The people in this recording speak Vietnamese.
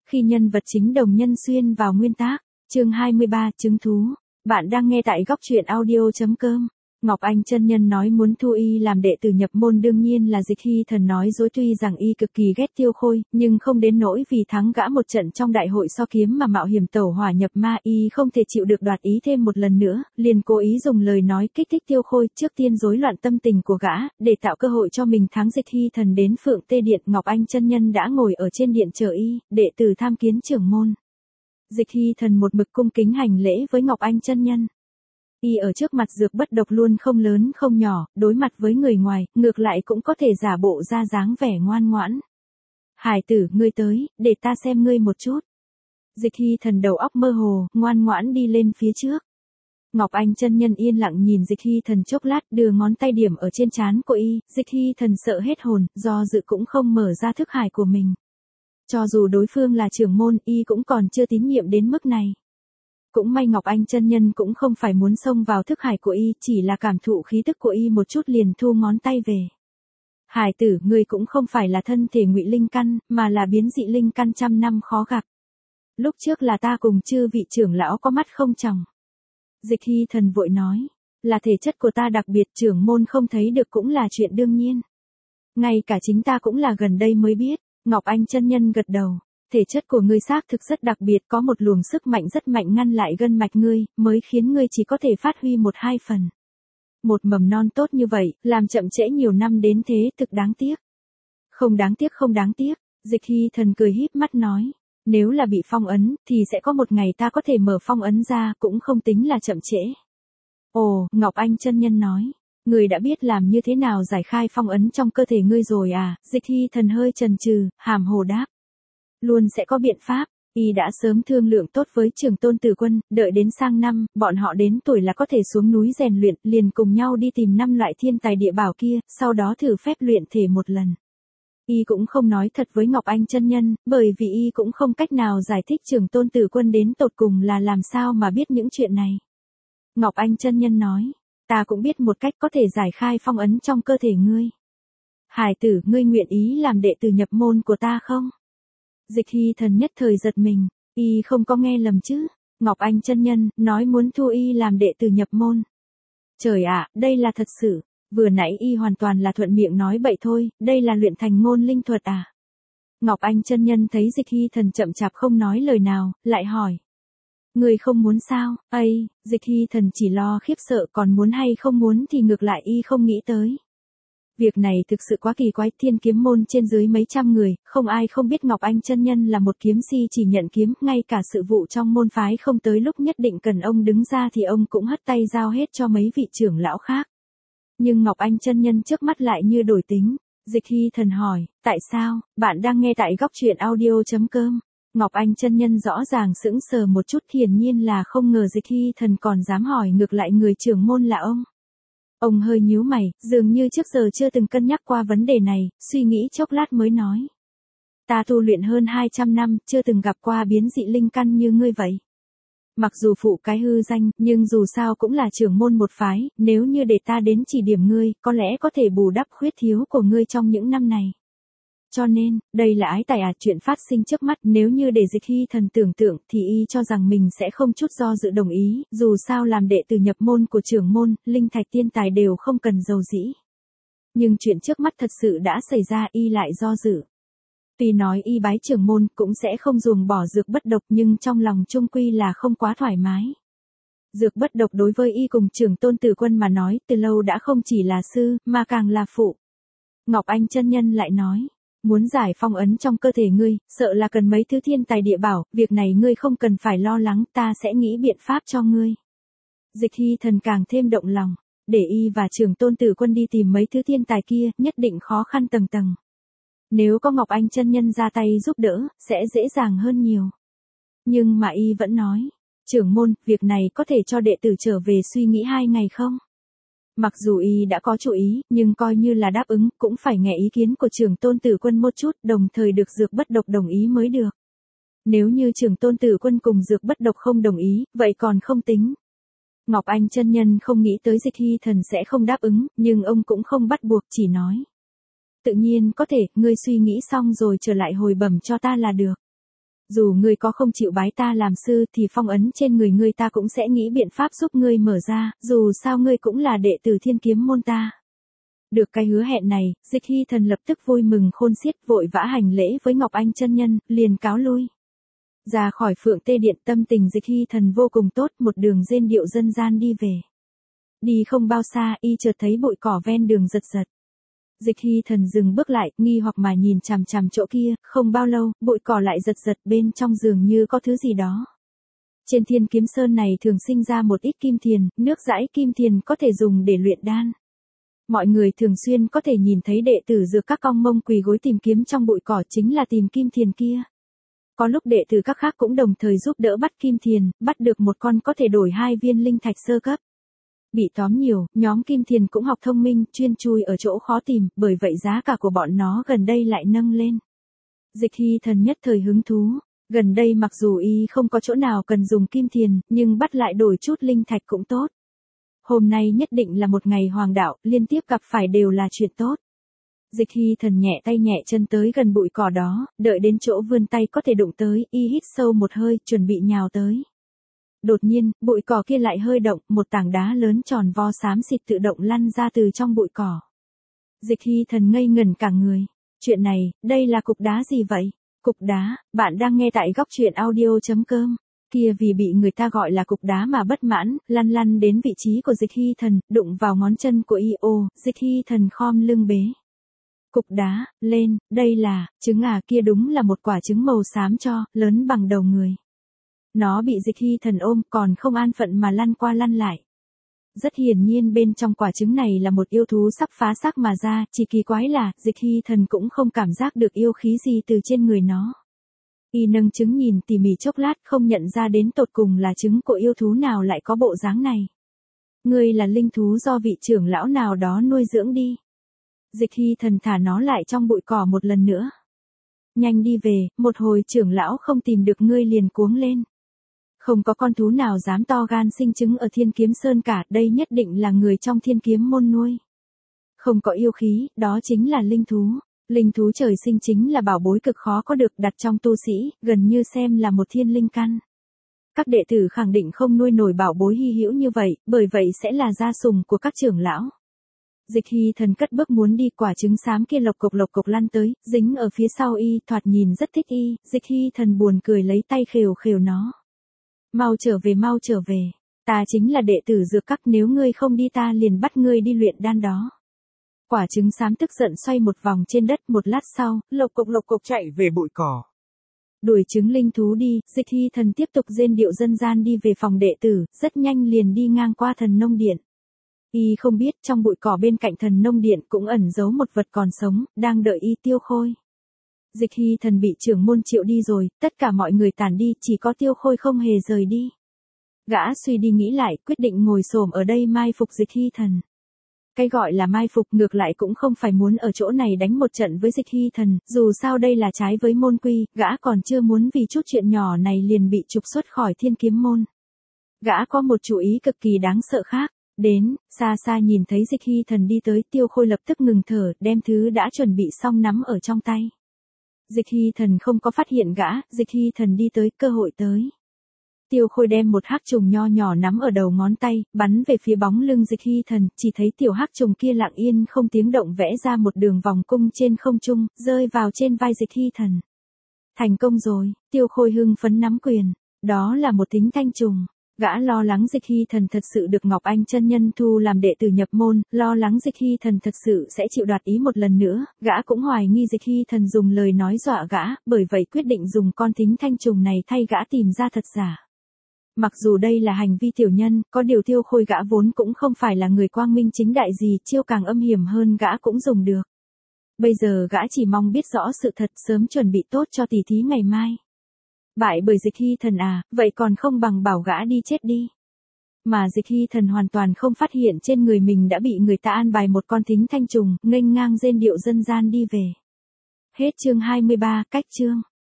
Khi nhân vật chính đồng nhân xuyên vào nguyên tác, chương 23, chứng thú. Bạn đang nghe tại góc truyện audio.com. Ngọc Anh chân nhân nói muốn thu y làm đệ tử nhập môn, đương nhiên là Dịch Hy Thần nói dối. Tuy rằng y cực kỳ ghét Tiêu Khôi, nhưng không đến nỗi vì thắng gã một trận trong đại hội so kiếm mà mạo hiểm tẩu hỏa nhập ma. Y không thể chịu được đoạt ý thêm một lần nữa, liền cố ý dùng lời nói kích thích Tiêu Khôi, trước tiên rối loạn tâm tình của gã, để tạo cơ hội cho mình thắng. Dịch Hy Thần đến Phượng Tê Điện, Ngọc Anh chân nhân đã ngồi ở trên điện chờ y, đệ tử tham kiến trưởng môn. Dịch Hy Thần một mực cung kính hành lễ với Ngọc Anh chân nhân. Y ở trước mặt Dược Bất Độc luôn không lớn không nhỏ, đối mặt với người ngoài, ngược lại cũng có thể giả bộ ra dáng vẻ ngoan ngoãn. Hải tử, ngươi tới, để ta xem ngươi một chút. Dịch Hy Thần đầu óc mơ hồ, ngoan ngoãn đi lên phía trước. Ngọc Anh chân nhân yên lặng nhìn Dịch Hy Thần chốc lát, đưa ngón tay điểm ở trên trán của y. Dịch Hy Thần sợ hết hồn, do dự cũng không mở ra thức hải của mình. Cho dù đối phương là trưởng môn, y cũng còn chưa tín nhiệm đến mức này. Cũng may Ngọc Anh chân nhân cũng không phải muốn xông vào thức hải của y, chỉ là cảm thụ khí tức của y một chút liền thu ngón tay về. Hải tử, ngươi cũng không phải là thân thể ngụy linh căn, mà là biến dị linh căn trăm năm khó gặp. Lúc trước là ta cùng chư vị trưởng lão có mắt không tròng. Dịch Hy Thần vội nói, là thể chất của ta đặc biệt, trưởng môn không thấy được cũng là chuyện đương nhiên. Ngay cả chính ta cũng là gần đây mới biết. Ngọc Anh chân nhân gật đầu. Thể chất của ngươi xác thực rất đặc biệt, có một luồng sức mạnh rất mạnh ngăn lại gân mạch ngươi, mới khiến ngươi chỉ có thể phát huy 1-2 phần. Một mầm non tốt như vậy, làm chậm trễ nhiều năm đến thế, thực đáng tiếc. Không đáng tiếc, không đáng tiếc. Dịch Hy Thần cười híp mắt nói. Nếu là bị phong ấn, thì sẽ có một ngày ta có thể mở phong ấn ra, cũng không tính là chậm trễ. Ồ, Ngọc Anh chân nhân nói. Ngươi đã biết làm như thế nào giải khai phong ấn trong cơ thể ngươi rồi à? Dịch Hy Thần hơi chần chừ, hàm hồ đáp. Luôn sẽ có biện pháp, y đã sớm thương lượng tốt với Trường Tôn Tử Quân, đợi đến sang năm, bọn họ đến tuổi là có thể xuống núi rèn luyện, liền cùng nhau đi tìm 5 loại thiên tài địa bảo kia, sau đó thử phép luyện thể một lần. Y cũng không nói thật với Ngọc Anh chân nhân, bởi vì y cũng không cách nào giải thích Trường Tôn Tử Quân đến tột cùng là làm sao mà biết những chuyện này. Ngọc Anh chân nhân nói, ta cũng biết một cách có thể giải khai phong ấn trong cơ thể ngươi. Hải tử, ngươi nguyện ý làm đệ tử nhập môn của ta không? Dịch Hy Thần nhất thời giật mình, y không có nghe lầm chứ. Ngọc Anh chân nhân nói muốn thu y làm đệ tử nhập môn. Trời ạ, đây là thật sự. Vừa nãy y hoàn toàn là thuận miệng nói bậy thôi, đây là luyện thành ngôn linh thuật à? Ngọc Anh chân nhân thấy Dịch Hy Thần chậm chạp không nói lời nào, lại hỏi. Người không muốn sao? Ây, Dịch Hy Thần chỉ lo khiếp sợ, còn muốn hay không muốn thì ngược lại y không nghĩ tới. Việc này thực sự quá kỳ quái, Thiên Kiếm môn trên dưới mấy trăm người, không ai không biết Ngọc Anh chân nhân là một kiếm si chỉ nhận kiếm, ngay cả sự vụ trong môn phái không tới lúc nhất định cần ông đứng ra thì ông cũng hất tay giao hết cho mấy vị trưởng lão khác. Nhưng Ngọc Anh chân nhân trước mắt lại như đổi tính. Dịch Hy Thần hỏi, tại sao? Bạn đang nghe tại góc truyện audio.com. Ngọc Anh chân nhân rõ ràng sững sờ một chút, hiển nhiên là không ngờ Dịch Hy Thần còn dám hỏi ngược lại người trưởng môn là ông. Ông hơi nhíu mày, dường như trước giờ chưa từng cân nhắc qua vấn đề này, suy nghĩ chốc lát mới nói. Ta tu luyện hơn 200 năm, chưa từng gặp qua biến dị linh căn như ngươi vậy. Mặc dù phụ cái hư danh, nhưng dù sao cũng là trưởng môn một phái, nếu như để ta đến chỉ điểm ngươi, có lẽ có thể bù đắp khuyết thiếu của ngươi trong những năm này. Cho nên, đây là ái tài chuyện phát sinh trước mắt, nếu như để Dịch Hy Thần tưởng tượng thì y cho rằng mình sẽ không chút do dự đồng ý, dù sao làm đệ tử nhập môn của trưởng môn, linh thạch tiên tài đều không cần giàu dĩ. Nhưng chuyện trước mắt thật sự đã xảy ra, y lại do dự. Tuy nói y bái trưởng môn cũng sẽ không ruồng bỏ Dược Bất Độc, nhưng trong lòng chung quy là không quá thoải mái. Dược Bất Độc đối với y cùng Trường Tôn Tử Quân mà nói, từ lâu đã không chỉ là sư, mà càng là phụ. Ngọc Anh chân nhân lại nói. Muốn giải phong ấn trong cơ thể ngươi, sợ là cần mấy thứ thiên tài địa bảo, việc này ngươi không cần phải lo lắng, ta sẽ nghĩ biện pháp cho ngươi. Dịch Hy Thần càng thêm động lòng, để y và Trường Tôn Tử Quân đi tìm mấy thứ thiên tài kia, nhất định khó khăn tầng tầng. Nếu có Ngọc Anh chân nhân ra tay giúp đỡ, sẽ dễ dàng hơn nhiều. Nhưng mà y vẫn nói, trưởng môn, việc này có thể cho đệ tử trở về suy nghĩ 2 ngày không? Mặc dù y đã có chủ ý, nhưng coi như là đáp ứng, cũng phải nghe ý kiến của Trường Tôn Tử Quân một chút, đồng thời được Dược Bất Độc đồng ý mới được. Nếu như Trường Tôn Tử Quân cùng Dược Bất Độc không đồng ý, vậy còn không tính. Ngọc Anh chân nhân không nghĩ tới Dịch Hy Thần sẽ không đáp ứng, nhưng ông cũng không bắt buộc, chỉ nói. Tự nhiên có thể, ngươi suy nghĩ xong rồi trở lại hồi bẩm cho ta là được. Dù ngươi có không chịu bái ta làm sư thì phong ấn trên người ngươi ta cũng sẽ nghĩ biện pháp giúp ngươi mở ra, dù sao ngươi cũng là đệ tử Thiên Kiếm môn ta. Được cái hứa hẹn này, Dịch Hy Thần lập tức vui mừng khôn xiết, vội vã hành lễ với Ngọc Anh chân nhân, liền cáo lui. Ra khỏi Phượng Tê Điện, tâm tình Dịch Hy Thần vô cùng tốt, một đường rên điệu dân gian đi về. Đi không bao xa, y chợt thấy bụi cỏ ven đường giật giật. Dịch Hy Thần dừng bước lại, nghi hoặc mà nhìn chằm chằm chỗ kia, không bao lâu, bụi cỏ lại giật giật, bên trong dường như có thứ gì đó. Trên Thiên Kiếm Sơn này thường sinh ra một ít kim thiền, nước dãi kim thiền có thể dùng để luyện đan. Mọi người thường xuyên có thể nhìn thấy đệ tử dược các cong mông quỳ gối tìm kiếm trong bụi cỏ, chính là tìm kim thiền kia. Có lúc đệ tử các khác cũng đồng thời giúp đỡ bắt kim thiền, bắt được một con có thể đổi 2 viên linh thạch sơ cấp. Bị tóm nhiều, nhóm kim thiền cũng học thông minh, chuyên chui ở chỗ khó tìm, bởi vậy giá cả của bọn nó gần đây lại nâng lên. Dịch Hy Thần nhất thời hứng thú, gần đây mặc dù y không có chỗ nào cần dùng kim thiền, nhưng bắt lại đổi chút linh thạch cũng tốt. Hôm nay nhất định là một ngày hoàng đạo, liên tiếp gặp phải đều là chuyện tốt. Dịch Hy Thần nhẹ tay nhẹ chân tới gần bụi cỏ đó, đợi đến chỗ vươn tay có thể đụng tới, y hít sâu một hơi, chuẩn bị nhào tới. Đột nhiên, bụi cỏ kia lại hơi động, một tảng đá lớn tròn vo xám xịt tự động lăn ra từ trong bụi cỏ. Dịch Hy Thần ngây ngẩn cả người. Chuyện này, đây là cục đá gì vậy? Cục đá, bạn đang nghe tại góc truyện audio.com. Kia vì bị người ta gọi là cục đá mà bất mãn, lăn lăn đến vị trí của Dịch Hy Thần, đụng vào ngón chân của y. Dịch Hy Thần khom lưng bế cục đá lên, đây là trứng à? Kia đúng là một quả trứng màu xám cho, lớn bằng đầu người. Nó bị Dịch Hy Thần ôm, còn không an phận mà lăn qua lăn lại. Rất hiển nhiên bên trong quả trứng này là một yêu thú sắp phá xác mà ra, chỉ kỳ quái là, Dịch Hy Thần cũng không cảm giác được yêu khí gì từ trên người nó. Y nâng trứng nhìn tỉ mỉ chốc lát, không nhận ra đến tột cùng là trứng của yêu thú nào lại có bộ dáng này. Ngươi là linh thú do vị trưởng lão nào đó nuôi dưỡng đi. Dịch Hy Thần thả nó lại trong bụi cỏ một lần nữa. Nhanh đi về, một hồi trưởng lão không tìm được ngươi liền cuống lên. Không có con thú nào dám to gan sinh trứng ở Thiên Kiếm Sơn cả, đây nhất định là người trong Thiên Kiếm môn nuôi. Không có yêu khí, đó chính là linh thú. Linh thú trời sinh chính là bảo bối cực khó có được, đặt trong tu sĩ, gần như xem là một thiên linh căn. Các đệ tử khẳng định không nuôi nổi bảo bối hy hữu như vậy, bởi vậy sẽ là gia sùng của các trưởng lão. Dịch Hy Thần cất bước muốn đi, quả trứng xám kia lộc cộc lăn tới, dính ở phía sau y, thoạt nhìn rất thích y. Dịch Hy Thần buồn cười lấy tay khều khều nó. Mau trở về, ta chính là đệ tử dược các, nếu ngươi không đi ta liền bắt ngươi đi luyện đan đó. Quả trứng xám tức giận xoay một vòng trên đất, một lát sau, lộc cộc chạy về bụi cỏ. Đuổi trứng linh thú đi, Dịch Hy Thần tiếp tục rên điệu dân gian đi về phòng đệ tử, rất nhanh liền đi ngang qua Thần Nông Điện. Y không biết trong bụi cỏ bên cạnh Thần Nông Điện cũng ẩn giấu một vật còn sống, đang đợi y Tiêu Khôi. Dịch Hy Thần bị trưởng môn triệu đi rồi, tất cả mọi người tản đi, chỉ có Tiêu Khôi không hề rời đi. Gã suy đi nghĩ lại, quyết định ngồi xổm ở đây mai phục Dịch Hy Thần. Cái gọi là mai phục ngược lại cũng không phải muốn ở chỗ này đánh một trận với Dịch Hy Thần, dù sao đây là trái với môn quy, gã còn chưa muốn vì chút chuyện nhỏ này liền bị trục xuất khỏi Thiên Kiếm môn. Gã có một chủ ý cực kỳ đáng sợ khác. Đến, xa xa nhìn thấy Dịch Hy Thần đi tới, Tiêu Khôi lập tức ngừng thở, đem thứ đã chuẩn bị xong nắm ở trong tay. Dịch Hy Thần không có phát hiện gã, Dịch Hy Thần đi tới, cơ hội tới. Tiêu Khôi đem một hắc trùng nho nhỏ nắm ở đầu ngón tay, bắn về phía bóng lưng Dịch Hy Thần, chỉ thấy tiểu hắc trùng kia lặng yên không tiếng động vẽ ra một đường vòng cung trên không trung, rơi vào trên vai Dịch Hy Thần. Thành công rồi, Tiêu Khôi hưng phấn nắm quyền, đó là một thính thanh trùng. Gã lo lắng Dịch Hy Thần thật sự được Ngọc Anh chân nhân thu làm đệ tử nhập môn, lo lắng Dịch Hy Thần thật sự sẽ chịu đoạt ý một lần nữa, gã cũng hoài nghi Dịch Hy Thần dùng lời nói dọa gã, bởi vậy quyết định dùng con thính thanh trùng này thay gã tìm ra thật giả. Mặc dù đây là hành vi tiểu nhân, có điều Tiêu Khôi gã vốn cũng không phải là người quang minh chính đại gì, chiêu càng âm hiểm hơn gã cũng dùng được. Bây giờ gã chỉ mong biết rõ sự thật, sớm chuẩn bị tốt cho tỷ thí ngày mai. Bại bởi Dịch Hy Thần à, vậy còn không bằng bảo gã đi chết đi. Mà Dịch Hy Thần hoàn toàn không phát hiện trên người mình đã bị người ta an bài một con thính thanh trùng, nghênh ngang rên điệu dân gian đi về. Hết chương 23, cách chương.